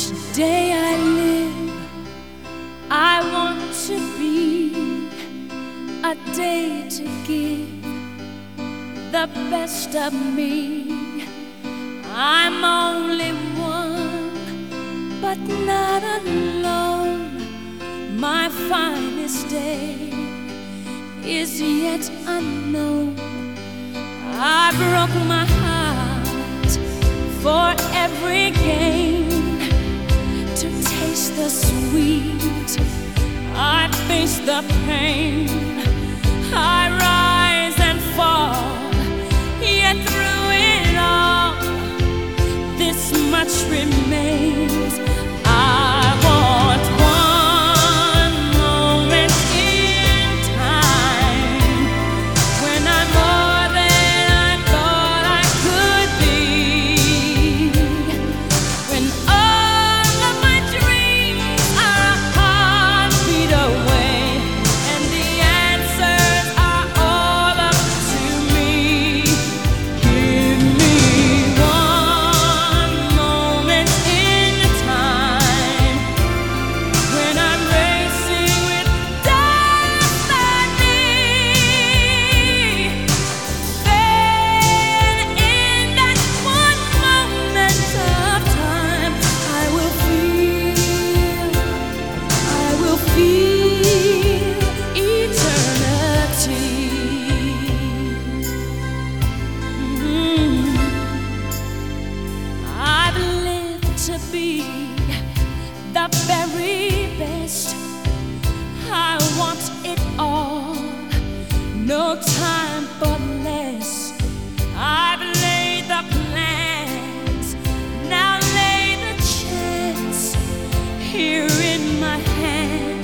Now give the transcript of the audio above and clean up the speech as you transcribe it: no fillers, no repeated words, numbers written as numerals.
Each day I live, I want to be a day to give the best of me. I'm only one, but not alone. My finest day is yet unknown. I broke my heart for every gain, to taste the sweet, I face the pain. I rise and fall, yet through it all, this much remains. I want one moment in time when I'm more than I thought I could be, when all of my dreams are a heartbeat away, and the answers are all up to me. Give me one moment in time when I'm racing with destiny. Then in that one moment of time, I will feel eternity. I've lived to be the very best. I want it all, no time for less. I've laid the plans, now lay the chance here in my hands.